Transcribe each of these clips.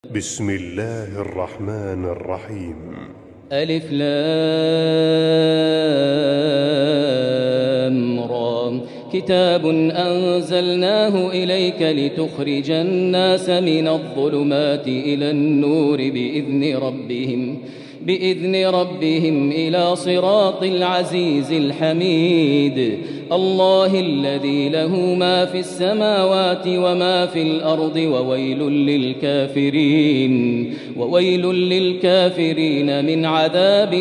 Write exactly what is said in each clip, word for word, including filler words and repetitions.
بسم الله الرحمن الرحيم. ألف لام را. كتاب أنزلناه إليك لتخرج الناس من الظلمات إلى النور بإذن ربهم بإذن ربهم إلى صراط العزيز الحميد. الله الذي له ما في السماوات وما في الأرض وويل للكافرين وويل للكافرين من عذاب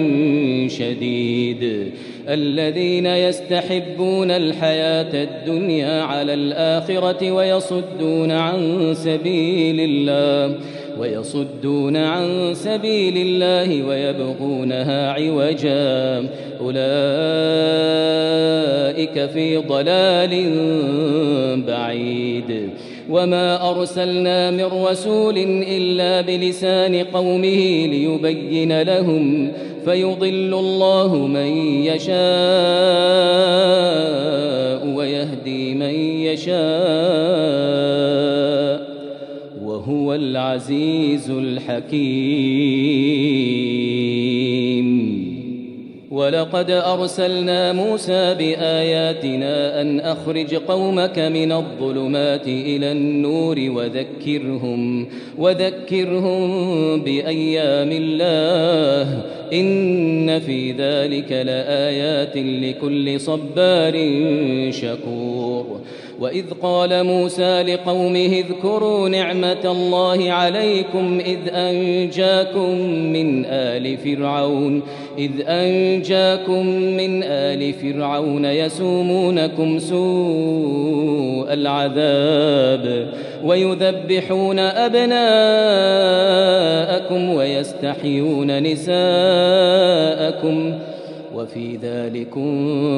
شديد. الذين يستحبون الحياة الدنيا على الآخرة ويصدون عن سبيل الله ويصدون عن سبيل الله ويبغونها عوجا أولئك في ضلال بعيد. وما أرسلنا من رسول إلا بلسان قومه ليبين لهم فيضل الله من يشاء ويهدي من يشاء وهو العزيز الحكيم. ولقد أرسلنا موسى بآياتنا أن أخرج قومك من الظلمات إلى النور وذكرهم وذكرهم بأيام الله إن في ذلك لآيات لكل صبار شكور. وإذ قال موسى لقومه اذكروا نعمة الله عليكم إذ أنجاكم من آل فرعون إذ أنجاكم من آل فرعون يسومونكم سوء العذاب ويذبحون أبناءكم ويستحيون نساءكم وفي ذلكم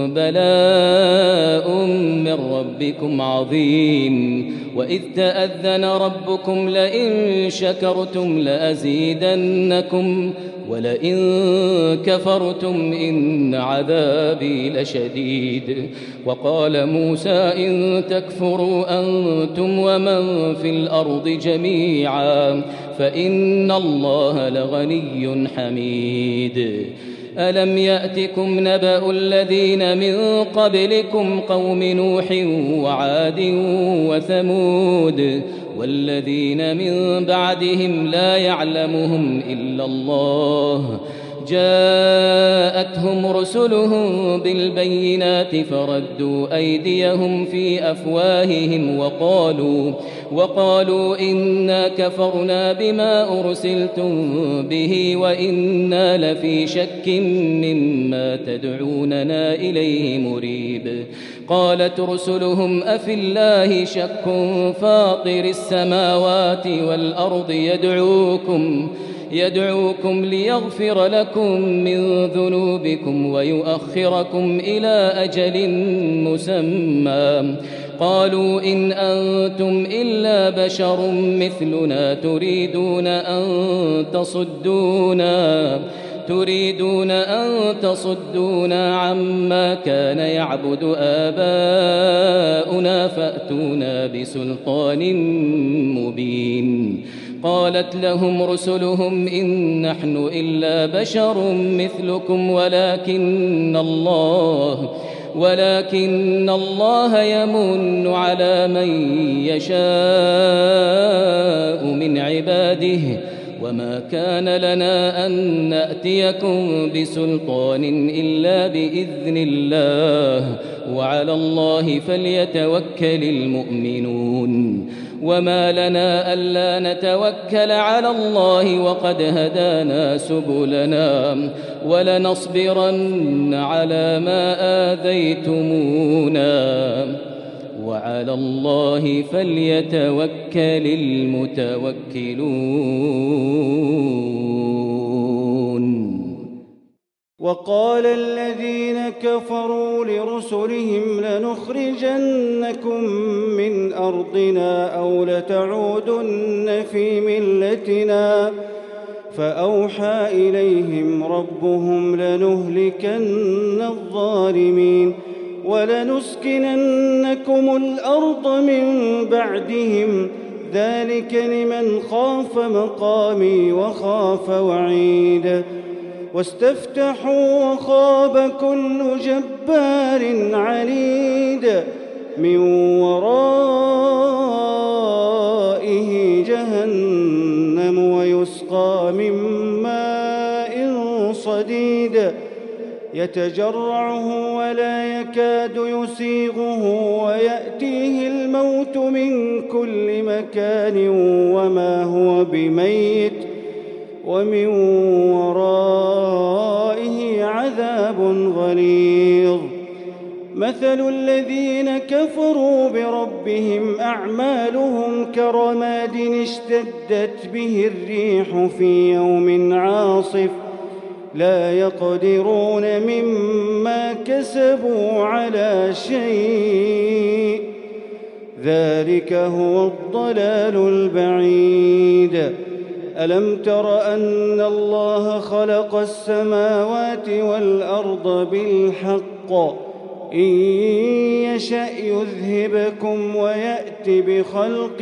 بلاء من ربكم عظيم. وإذ تأذن ربكم لئن شكرتم لأزيدنكم ولئن كفرتم إن عذابي لشديد. وقال موسى إن تكفروا أنتم ومن في الأرض جميعا فإن الله لغني حميد. ألم يأتكم نبأ الذين من قبلكم قوم نوح وعاد وثمود والذين من بعدهم لا يعلمهم إلا الله جاءتهم رسلهم بالبينات فردوا أيديهم في أفواههم وقالوا وقالوا إنا كفرنا بما أرسلتم به وإنا لفي شك مما تدعوننا إليه مريب. قالت رسلهم أفي الله شك فاطر السماوات والأرض يدعوكم يدعوكم ليغفر لكم من ذنوبكم ويؤخركم إلى أجل مسمى. قالوا إن أنتم إلا بشر مثلنا تريدون أن تصدونا تريدون أن تصدونا عما كان يعبد آباؤنا فأتونا بسلطان مبين. قالت لهم رسلهم إن نحن إلا بشر مثلكم ولكن الله ولكن الله يمن على من يشاء من عباده وما كان لنا أن نأتيكم بسلطان إلا بإذن الله وعلى الله فليتوكل المؤمنون. وما لنا ألا نتوكل على الله وقد هدانا سبلنا ولنصبرن على ما آذيتمونا وعلى الله فليتوكل المتوكلون. وقال الذين كفروا لرسلهم لنخرجنكم من أرضنا أو لتعودن في ملتنا فأوحى إليهم ربهم لنهلكن الظالمين ولنسكننكم الأرض من بعدهم ذلك لمن خاف مقامي وخاف وعيد واستفتحوا وخاب كل جبار عنيد من ورائه جهنم ويسقى من ماء صديد يتجرعه ولا يكاد يسيغه ويأتيه الموت من كل مكان وما هو بميت ومن ورائه عذاب غليظ مثل الذين كفروا بربهم أعمالهم كرماد اشتدت به الريح في يوم عاصف لا يقدرون مما كسبوا على شيء ذلك هو الضلال البعيد ألم تر أن الله خلق السماوات والأرض بالحق إن يشأ يذهبكم ويأت بخلق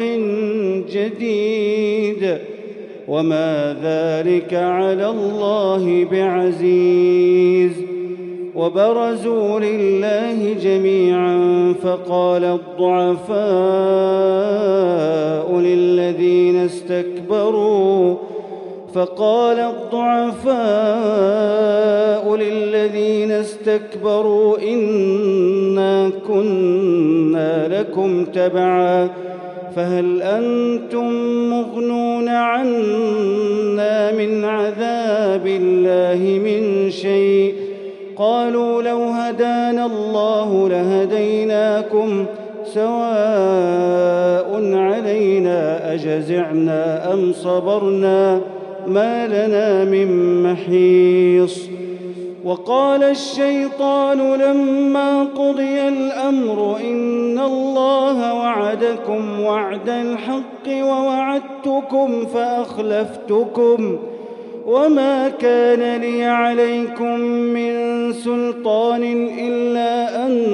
جديد وما ذلك على الله بعزيز وبرزوا لله جميعا فقال الضعفاء للذين استكبروا فقال الضعفاء للذين استكبروا إنا كنا لكم تبعا فهل أنتم مغنون عنا من عذاب الله من شيء قالوا لو هدانا الله لهديناكم سواء علينا أجزعنا أم صبرنا ما لنا من محيص وقال الشيطان لما قضي الأمر إن الله وعدكم وعد الحق ووعدتكم فأخلفتكم وما كان لي عليكم من سلطان إلا أن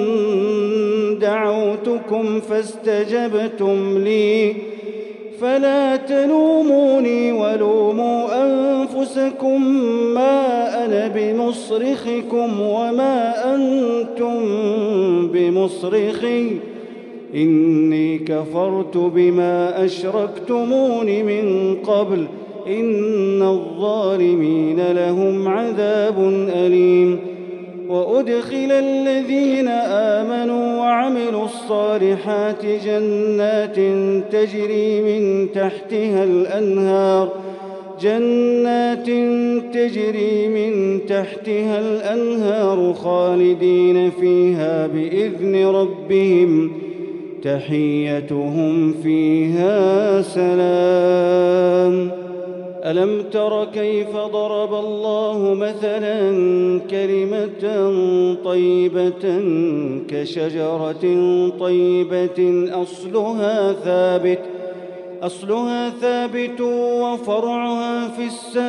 دعوتكم فاستجبتم لي فلا تلوموني ولوموا أنفسكم ما أنا بمصرخكم وما أنتم بمصرخي إني كفرت بما أشركتمون من قبل إن الظالمين لهم عذاب أليم وأدخل الذين آمنوا وعملوا الصالحات جنات تجري من تحتها الأنهار جنات تجري من تحتها الأنهار خالدين فيها بإذن ربهم تحيتهم فيها سلام ألم تر كيف ضرب الله مثلا كلمة طيبة كشجرة طيبة أصلها ثابت أصلها ثابت وفرعها في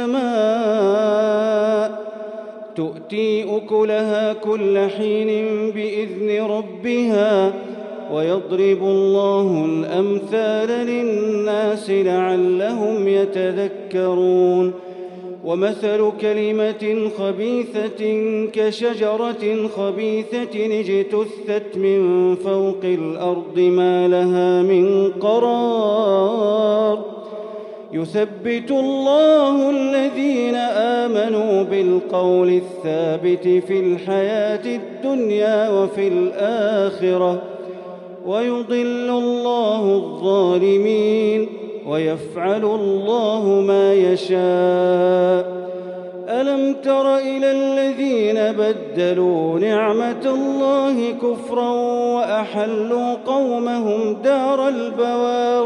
السماء تؤتي أكلها كل حين بإذن ربها ويضرب الله الأمثال للناس لعلهم يتذكرون ومثل كلمة خبيثة كشجرة خبيثة اجتثت من فوق الأرض ما لها من قرار يثبت الله الذين آمنوا بالقول الثابت في الحياة الدنيا وفي الآخرة ويضل الله الظالمين ويفعل الله ما يشاء ألم تر إلى الذين بدلوا نعمة الله كفرا وأحلوا قومهم دار البوار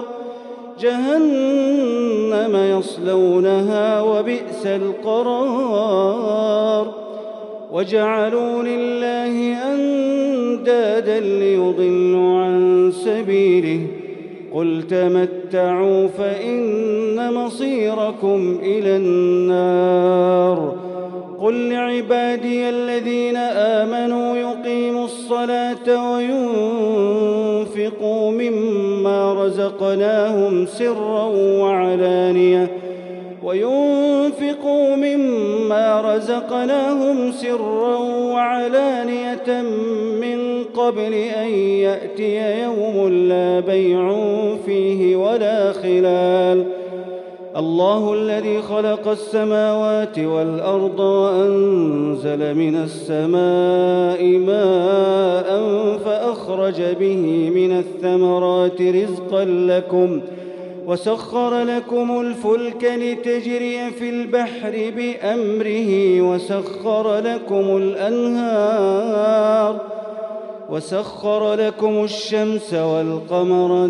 جهنم يصلونها وبئس القرار وجعلوا لله أندادا ليضلوا عن سبيله قل تمتعوا فإن مصيركم إلى النار قل لعبادي الذين آمنوا يقيموا الصلاة وينفقوا مما رزقناهم رزقناهم سرا وعلانية وينفقوا مما رزقناهم سرا وعلانية من قبل أن يأتي يوم لا بيع فيه ولا خلال. الله الذي خلق السماوات والأرض وأنزل من السماء ماء فأخرج به من الثمرات رزقا لكم وسخر لكم الفلك لتجري في البحر بأمره وسخر لكم الأنهار وسخر لكم الشمس والقمر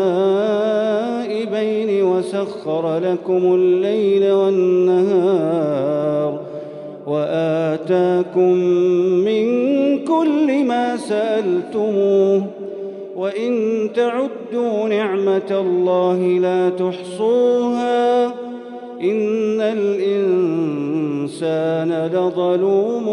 دائبين وسخر لكم الليل والنهار وآتاكم من كل ما سألتموه وإن تعدوا نعمة الله لا تحصوها إن الإنسان لظلوم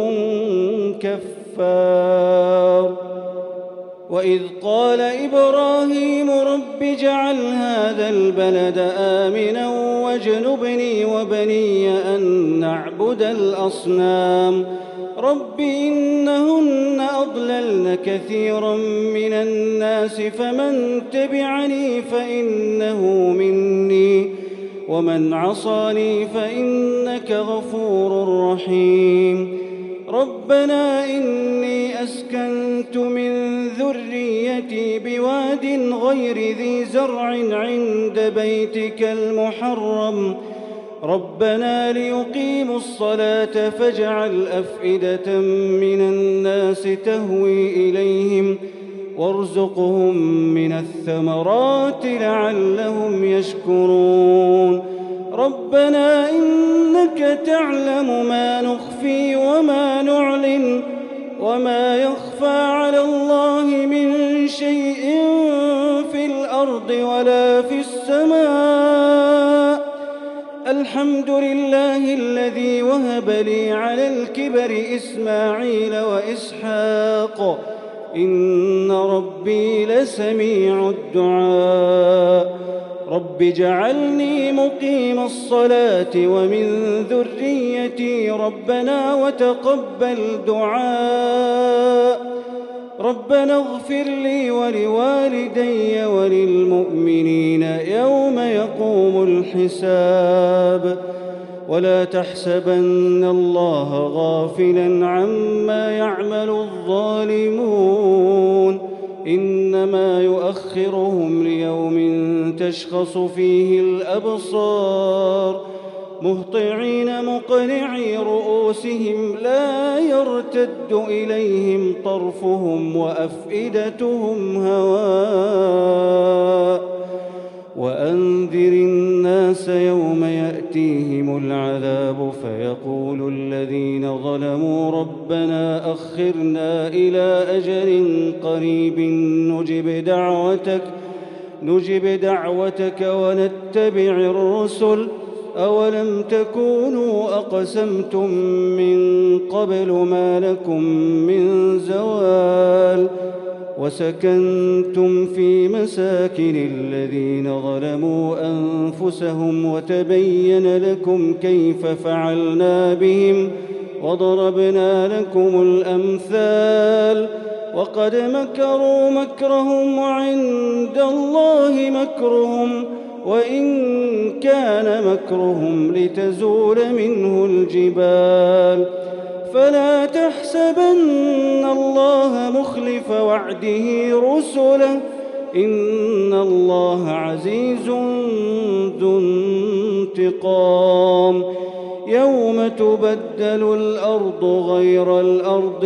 كفار. وإذ قال إبراهيم رب اجعل هذا البلد آمنا واجنبني وبني أن نعبد الأصنام رب إنهن أضللن كثيرا من الناس فمن تبعني فإنه مني ومن عصاني فإنك غفور رحيم. ربنا إني أسكنت من ذريتي بواد غير ذي زرع عند بيتك المحرم ربنا ليقيموا الصلاة فاجعل أفئدة من الناس تهوي إليهم وارزقهم من الثمرات لعلهم يشكرون. ربنا إنك تعلم ما نخفي وما نعلن وما يخفى على الله من شيء في الأرض ولا في السماء. الحمد لله الذي وهب لي على الكبر إسماعيل وإسحاق إن ربي لسميع الدعاء. رب اجعلني مقيم الصلاة ومن ذريتي ربنا وتقبل دعاء. ربنا اغفر لي ولوالدي وللمؤمنين يوم يقوم الحساب. ولا تحسبن الله غافلا عما يعمل الظالمون إنما يؤخرهم ليوم تشخص فيه الأبصار مهطعين مقنعي رؤوسهم لا يرتد إليهم طرفهم وأفئدتهم هواء. وأنذر الناس يوم يأتيهم العذاب فيقول الذين ظلموا ربنا أخرنا إلى أجل قريب نجب دعوتك نجب دعوتك ونتبع الرسل أولم تكونوا أقسمتم من قبل ما لكم من زوال وسكنتم في مساكن الذين ظلموا أنفسهم وتبين لكم كيف فعلنا بهم وضربنا لكم الأمثال وقد مكروا مكرهم وعند الله مكرهم وإن كان مكرهم لتزول منه الجبال. فلا تحسبن الله مخلف وعده رسله إن الله عزيز ذو انتقام. يوم تبدل الأرض غير الأرض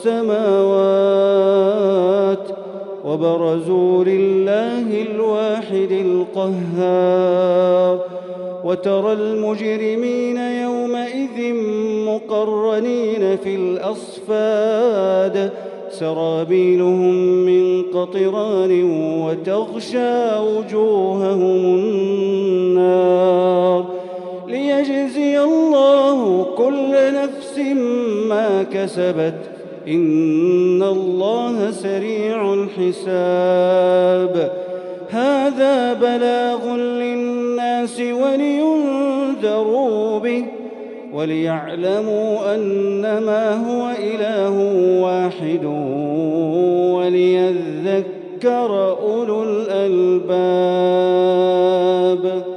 والسماوات وبرزوا لله الواحد القهار. وترى المجرمين يومئذ مقرنين في الأصفاد سرابيلهم من قطران وتغشى وجوههم النار ليجزي الله كل نفس ما كسبت إن الله سريع الحساب. هذا بلاغ للناس ولينذروا به وليعلموا أنما هو إله واحد وليذكر أولو الألباب.